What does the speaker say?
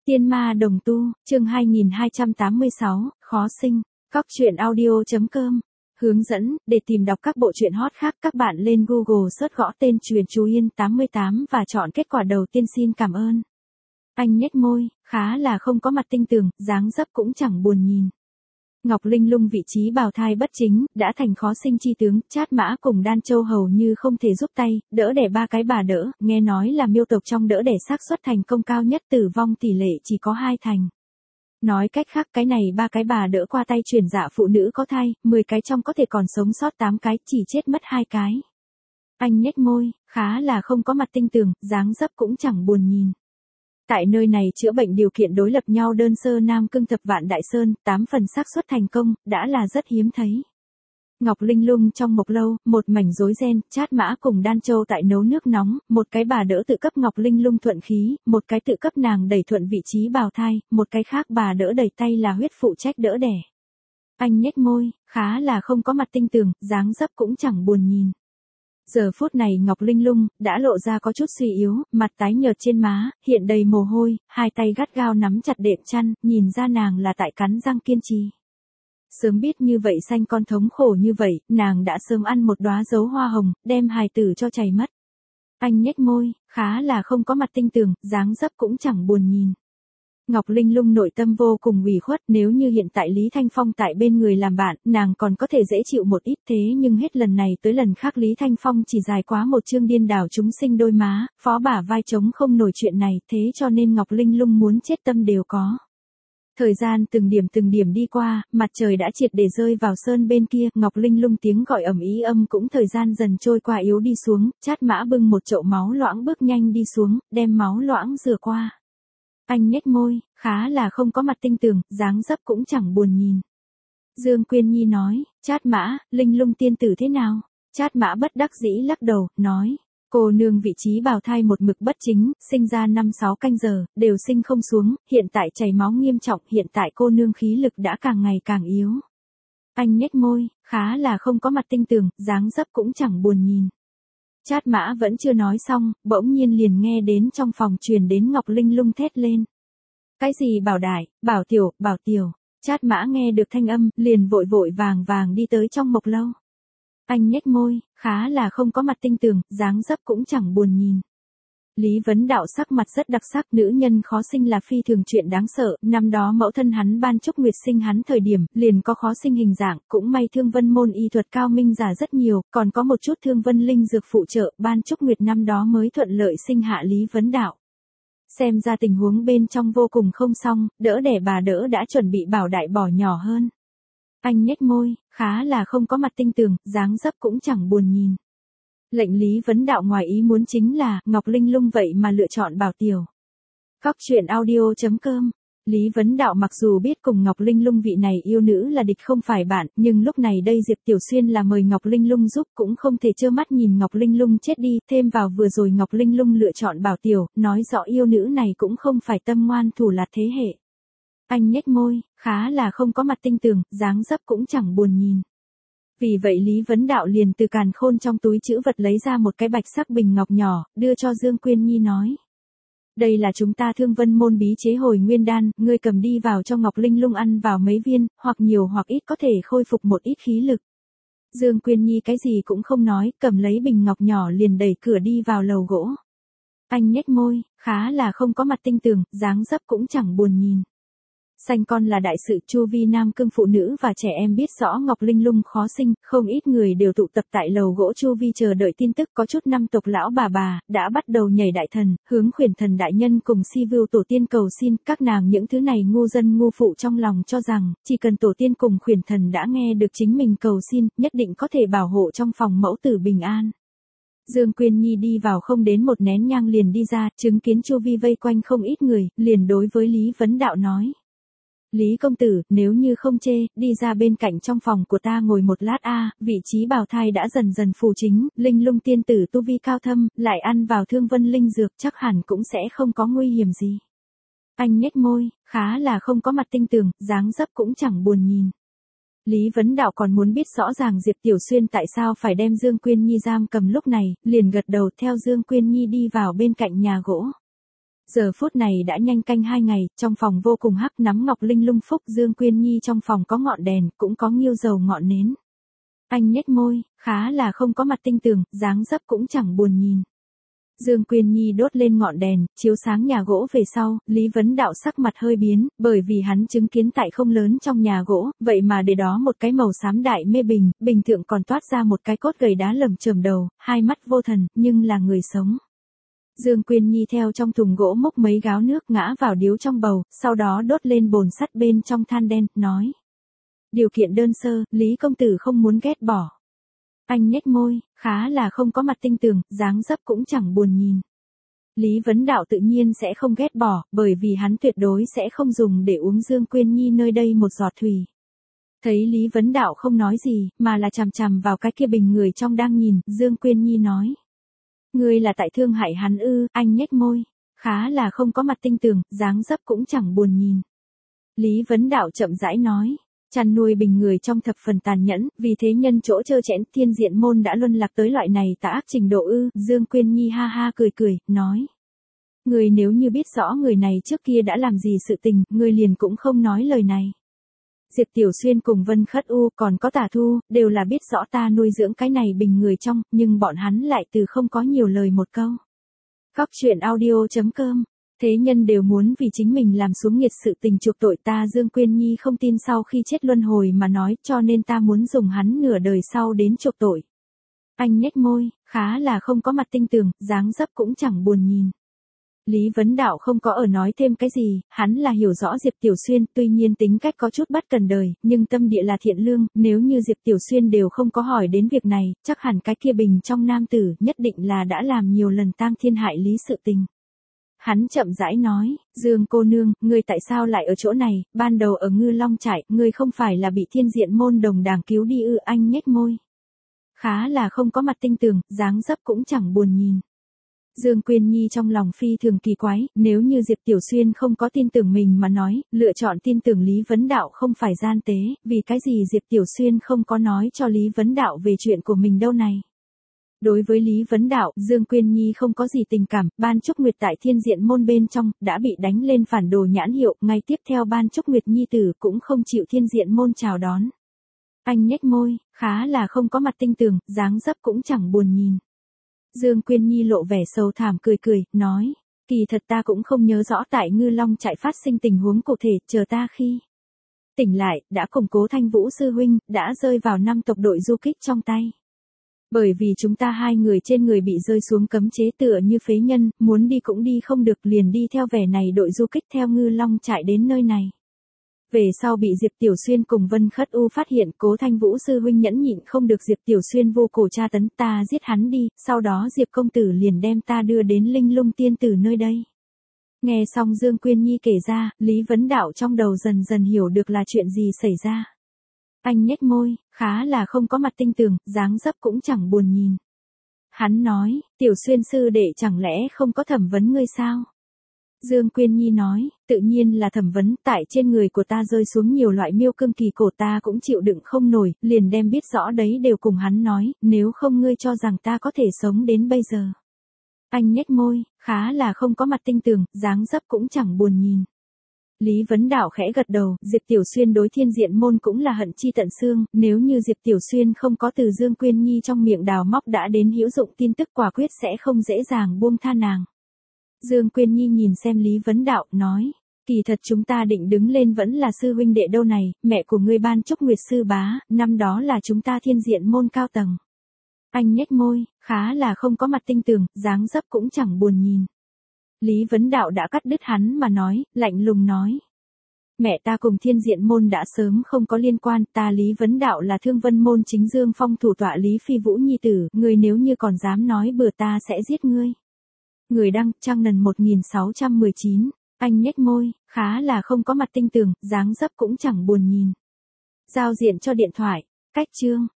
Tiên ma đồng tu, chương 2286, khó sinh. Cóc truyện audio.com. Hướng dẫn, để tìm đọc các bộ truyện hot khác các bạn lên Google search gõ tên Truyện Chú Yên 88 và chọn kết quả đầu tiên xin cảm ơn. Anh nhếch môi, khá là không có mặt tinh tường, dáng dấp cũng chẳng buồn nhìn. Ngọc Linh Lung vị trí bào thai bất chính, đã thành khó sinh chi tướng, Trát Mã cùng Đan Châu hầu như không thể giúp tay, đỡ đẻ ba cái bà đỡ, nghe nói là miêu tộc trong đỡ đẻ xác suất thành công cao nhất, tử vong tỷ lệ chỉ có 2 thành. Nói cách khác cái này ba cái bà đỡ qua tay truyền dạ phụ nữ có thai, 10 cái trong có thể còn sống sót 8 cái, chỉ chết mất 2 cái. Anh nhếch môi, khá là không có mặt tinh tường, dáng dấp cũng chẳng buồn nhìn. Tại nơi này chữa bệnh điều kiện đối lập nhau đơn sơ nam cương thập vạn đại sơn, 8 phần xác suất thành công, đã là rất hiếm thấy. Ngọc Linh Lung trong mộc lâu, một mảnh rối ren, Trát Mã cùng Đan Châu tại nấu nước nóng, một cái bà đỡ tự cấp Ngọc Linh Lung thuận khí, một cái tự cấp nàng đẩy thuận vị trí bào thai, một cái khác bà đỡ đẩy tay là huyết phụ trách đỡ đẻ. Anh nhếch môi, khá là không có mặt tinh tường, dáng dấp cũng chẳng buồn nhìn. Giờ phút này Ngọc Linh Lung đã lộ ra có chút suy yếu, mặt tái nhợt trên má, hiện đầy mồ hôi, hai tay gắt gao nắm chặt đệm chăn, nhìn ra nàng là tại cắn răng kiên trì. Sớm biết như vậy sanh con thống khổ như vậy, nàng đã sớm ăn một đóa dấu hoa hồng, đem hài tử cho chảy mất. Anh nhếch môi, khá là không có mặt tinh tường, dáng dấp cũng chẳng buồn nhìn. Ngọc Linh Lung nội tâm vô cùng ủy khuất, nếu như hiện tại Lý Thanh Phong tại bên người làm bạn, nàng còn có thể dễ chịu một ít, thế nhưng hết lần này tới lần khác Lý Thanh Phong chỉ dài quá một chương điên đảo chúng sinh đôi má, phó bả vai chống không nổi chuyện này, thế cho nên Ngọc Linh Lung muốn chết tâm đều có. Thời gian từng điểm đi qua, mặt trời đã triệt để rơi vào sơn bên kia, Ngọc Linh Lung tiếng gọi ầm ĩ âm cũng thời gian dần trôi qua yếu đi xuống, Trát Mã bưng một chậu máu loãng bước nhanh đi xuống, đem máu loãng rửa qua. Anh nhếch môi, khá là không có mặt tinh tường, dáng dấp cũng chẳng buồn nhìn. Dương Quyên Nhi nói, Trát Mã, Linh Lung tiên tử thế nào? Trát Mã bất đắc dĩ lắc đầu, nói, cô nương vị trí bào thai một mực bất chính, sinh ra 5-6 canh giờ, đều sinh không xuống, hiện tại chảy máu nghiêm trọng, hiện tại cô nương khí lực đã càng ngày càng yếu. Anh nhếch môi, khá là không có mặt tinh tường, dáng dấp cũng chẳng buồn nhìn. Trát Mã vẫn chưa nói xong, bỗng nhiên liền nghe đến trong phòng truyền đến Ngọc Linh Lung thét lên. Cái gì bảo đại, bảo tiểu. Trát Mã nghe được thanh âm, liền vội vàng đi tới trong mộc lâu. Anh nhếch môi, khá là không có mặt tinh tường, dáng dấp cũng chẳng buồn nhìn. Lý Vấn Đạo sắc mặt rất đặc sắc, nữ nhân khó sinh là phi thường chuyện đáng sợ, năm đó mẫu thân hắn Ban Trúc Nguyệt sinh hắn thời điểm, liền có khó sinh hình dạng, cũng may Thương Vân môn y thuật cao minh giả rất nhiều, còn có một chút Thương Vân linh dược phụ trợ, Ban Trúc Nguyệt năm đó mới thuận lợi sinh hạ Lý Vấn Đạo. Xem ra tình huống bên trong vô cùng không xong, đỡ đẻ bà đỡ đã chuẩn bị bảo đại bỏ nhỏ hơn. Anh nhếch môi, khá là không có mặt tinh tường, dáng dấp cũng chẳng buồn nhìn. Lệnh Lý Vấn Đạo ngoài ý muốn chính là, Ngọc Linh Lung vậy mà lựa chọn bảo tiểu. Cóc truyện audio.com. Lý Vấn Đạo mặc dù biết cùng Ngọc Linh Lung vị này yêu nữ là địch không phải bạn, nhưng lúc này đây Diệp Tiểu Xuyên là mời Ngọc Linh Lung giúp cũng không thể trơ mắt nhìn Ngọc Linh Lung chết đi, thêm vào vừa rồi Ngọc Linh Lung lựa chọn bảo tiểu, nói rõ yêu nữ này cũng không phải tâm ngoan thủ lạt thế hệ. Anh nhếch môi, khá là không có mặt tinh tường, dáng dấp cũng chẳng buồn nhìn. Vì vậy Lý Vấn Đạo liền từ càn khôn trong túi trữ vật lấy ra một cái bạch sắc bình ngọc nhỏ, đưa cho Dương Quyên Nhi nói. Đây là chúng ta Thương Vân môn bí chế hồi nguyên đan, ngươi cầm đi vào cho Ngọc Linh Lung ăn vào mấy viên, hoặc nhiều hoặc ít có thể khôi phục một ít khí lực. Dương Quyên Nhi cái gì cũng không nói, cầm lấy bình ngọc nhỏ liền đẩy cửa đi vào lầu gỗ. Anh nhếch môi, khá là không có mặt tinh tường, dáng dấp cũng chẳng buồn nhìn. Sanh con là đại sự, chu vi nam cương phụ nữ và trẻ em biết rõ Ngọc Linh Lung khó sinh, không ít người đều tụ tập tại lầu gỗ chu vi chờ đợi tin tức, có chút năm tộc lão bà đã bắt đầu nhảy đại thần, hướng Khuyển Thần đại nhân cùng Si Vưu tổ tiên cầu xin, các nàng những thứ này ngu dân ngu phụ trong lòng cho rằng, chỉ cần tổ tiên cùng Khuyển Thần đã nghe được chính mình cầu xin, nhất định có thể bảo hộ trong phòng mẫu tử bình an. Dương Quyên Nhi đi vào không đến một nén nhang liền đi ra, chứng kiến chu vi vây quanh không ít người, liền đối với Lý Vấn Đạo nói. Lý công tử, nếu như không chê, đi ra bên cạnh trong phòng của ta ngồi một lát vị trí bào thai đã dần dần phù chính, Linh Lung tiên tử tu vi cao thâm, lại ăn vào Thương Vân linh dược chắc hẳn cũng sẽ không có nguy hiểm gì. Anh nhếch môi, khá là không có mặt tinh tường, dáng dấp cũng chẳng buồn nhìn. Lý Vấn Đạo còn muốn biết rõ ràng Diệp Tiểu Xuyên tại sao phải đem Dương Quyên Nhi giam cầm lúc này, liền gật đầu theo Dương Quyên Nhi đi vào bên cạnh nhà gỗ. Giờ phút này đã nhanh canh 2 ngày, trong phòng vô cùng hắc, nắm ngọc linh lung phúc. Dương Quyên Nhi trong phòng có ngọn đèn, cũng có nghiêu dầu ngọn nến. Anh nhếch môi, khá là không có mặt tinh tường, dáng dấp cũng chẳng buồn nhìn. Dương Quyên Nhi đốt lên ngọn đèn, chiếu sáng nhà gỗ về sau, Lý Vấn Đạo sắc mặt hơi biến, bởi vì hắn chứng kiến tại không lớn trong nhà gỗ, vậy mà để đó một cái màu xám đại mê bình, bình thượng còn toát ra một cái cốt gầy đá lởm chởm đầu, hai mắt vô thần, nhưng là người sống. Dương Quyên Nhi theo trong thùng gỗ múc mấy gáo nước ngã vào điếu trong bầu, sau đó đốt lên bồn sắt bên trong than đen, nói. Điều kiện đơn sơ, Lý công tử không muốn ghét bỏ. Anh nhếch môi, khá là không có mặt tinh tường, dáng dấp cũng chẳng buồn nhìn. Lý Vấn Đạo tự nhiên sẽ không ghét bỏ, bởi vì hắn tuyệt đối sẽ không dùng để uống Dương Quyên Nhi nơi đây một giọt thủy. Thấy Lý Vấn Đạo không nói gì, mà là chằm chằm vào cái kia bình người trong đang nhìn, Dương Quyên Nhi nói. Ngươi là tại thương hại hắn ư? Anh nhếch môi, khá là không có mặt tinh tường, dáng dấp cũng chẳng buồn nhìn. Lý Vấn Đạo chậm rãi nói. Chăn nuôi bình người trong thập phần tàn nhẫn, vì thế nhân chỗ trơ trẽn, Thiên Diện môn đã luân lạc tới loại này tà ác trình độ ư? Dương Quyên Nhi ha ha cười, nói. Người nếu như biết rõ người này trước kia đã làm gì sự tình, người liền cũng không nói lời này. Diệp Tiểu Xuyên cùng Vân Khất U còn có Tả Thu, đều là biết rõ ta nuôi dưỡng cái này bình người trong, nhưng bọn hắn lại từ không có nhiều lời một câu. Cóc truyện audio.com. Thế nhân đều muốn vì chính mình làm xuống nghiệt sự tình chuộc tội ta. Dương Quyên Nhi không tin sau khi chết luân hồi mà nói, cho nên ta muốn dùng hắn nửa đời sau đến chuộc tội. Anh nhếch môi, khá là không có mặt tinh tường, dáng dấp cũng chẳng buồn nhìn. Lý Vấn Đạo không có ở nói thêm cái gì, hắn là hiểu rõ Diệp Tiểu Xuyên, tuy nhiên tính cách có chút bất cần đời, nhưng tâm địa là thiện lương, nếu như Diệp Tiểu Xuyên đều không có hỏi đến việc này, chắc hẳn cái kia bình trong nam tử, nhất định là đã làm nhiều lần tang thiên hại lý sự tình. Hắn chậm rãi nói, Dương cô nương, ngươi tại sao lại ở chỗ này, ban đầu ở Ngư Long trại, ngươi không phải là bị Thiên Diện môn đồng đảng cứu đi ư? Anh nhếch môi. Khá là không có mặt tinh tường, dáng dấp cũng chẳng buồn nhìn. Dương Quyên Nhi trong lòng phi thường kỳ quái, nếu như Diệp Tiểu Xuyên không có tin tưởng mình mà nói, lựa chọn tin tưởng Lý Vấn Đạo không phải gian tế, vì cái gì Diệp Tiểu Xuyên không có nói cho Lý Vấn Đạo về chuyện của mình đâu này. Đối với Lý Vấn Đạo, Dương Quyên Nhi không có gì tình cảm, Ban Trúc Nguyệt tại Thiên Diện môn bên trong, đã bị đánh lên phản đồ nhãn hiệu, ngay tiếp theo Ban Trúc Nguyệt Nhi tử cũng không chịu Thiên Diện môn chào đón. Anh nhếch môi, khá là không có mặt tinh tường, dáng dấp cũng chẳng buồn nhìn. Dương Quyên Nhi lộ vẻ sầu thảm cười, nói, kỳ thật ta cũng không nhớ rõ tại Ngư Long trại phát sinh tình huống cụ thể, chờ ta khi tỉnh lại, đã cùng Cố Thanh Vũ sư huynh, đã rơi vào 5 tộc đội du kích trong tay. Bởi vì chúng ta hai người trên người bị rơi xuống cấm chế tựa như phế nhân, muốn đi cũng đi không được, liền đi theo vẻ này đội du kích theo Ngư Long trại đến nơi này. Về sau bị Diệp Tiểu Xuyên cùng Vân Khất U phát hiện, Cố Thanh Vũ sư huynh nhẫn nhịn không được Diệp Tiểu Xuyên vô cổ tra tấn, ta giết hắn đi, sau đó Diệp công tử liền đem ta đưa đến Linh Lung tiên tử nơi đây. Nghe xong Dương Quyên Nhi kể ra, Lý Vấn Đạo trong đầu dần dần hiểu được là chuyện gì xảy ra. Anh nhếch môi, khá là không có mặt tinh tường, dáng dấp cũng chẳng buồn nhìn. Hắn nói, Tiểu Xuyên sư đệ chẳng lẽ không có thẩm vấn ngươi sao? Dương Quyên Nhi nói, tự nhiên là thẩm vấn, tại trên người của ta rơi xuống nhiều loại miêu cương kỳ cổ ta cũng chịu đựng không nổi, liền đem biết rõ đấy đều cùng hắn nói, nếu không ngươi cho rằng ta có thể sống đến bây giờ. Anh nhếch môi, khá là không có mặt tinh tường, dáng dấp cũng chẳng buồn nhìn. Lý Vấn Đạo khẽ gật đầu, Diệp Tiểu Xuyên đối Thiên Diện môn cũng là hận chi tận xương, nếu như Diệp Tiểu Xuyên không có từ Dương Quyên Nhi trong miệng đào móc đã đến hữu dụng tin tức, quả quyết sẽ không dễ dàng buông tha nàng. Dương Quyên Nhi nhìn xem Lý Vấn Đạo, nói, kỳ thật chúng ta định đứng lên vẫn là sư huynh đệ đâu này, mẹ của ngươi Ban Trúc Nguyệt sư bá, năm đó là chúng ta Thiên Diện môn cao tầng. Anh nhếch môi, khá là không có mặt tinh tường, dáng dấp cũng chẳng buồn nhìn. Lý Vấn Đạo đã cắt đứt hắn mà nói, lạnh lùng nói. Mẹ ta cùng Thiên Diện môn đã sớm không có liên quan, ta Lý Vấn Đạo là Thương Vân môn chính Dương Phong thủ tọa Lý Phi Vũ nhi tử, ngươi nếu như còn dám nói bừa ta sẽ giết ngươi. Người đăng, trang nần 1619, anh nhếch môi, khá là không có mặt tinh tường, dáng dấp cũng chẳng buồn nhìn. Giao diện cho điện thoại, cách chương.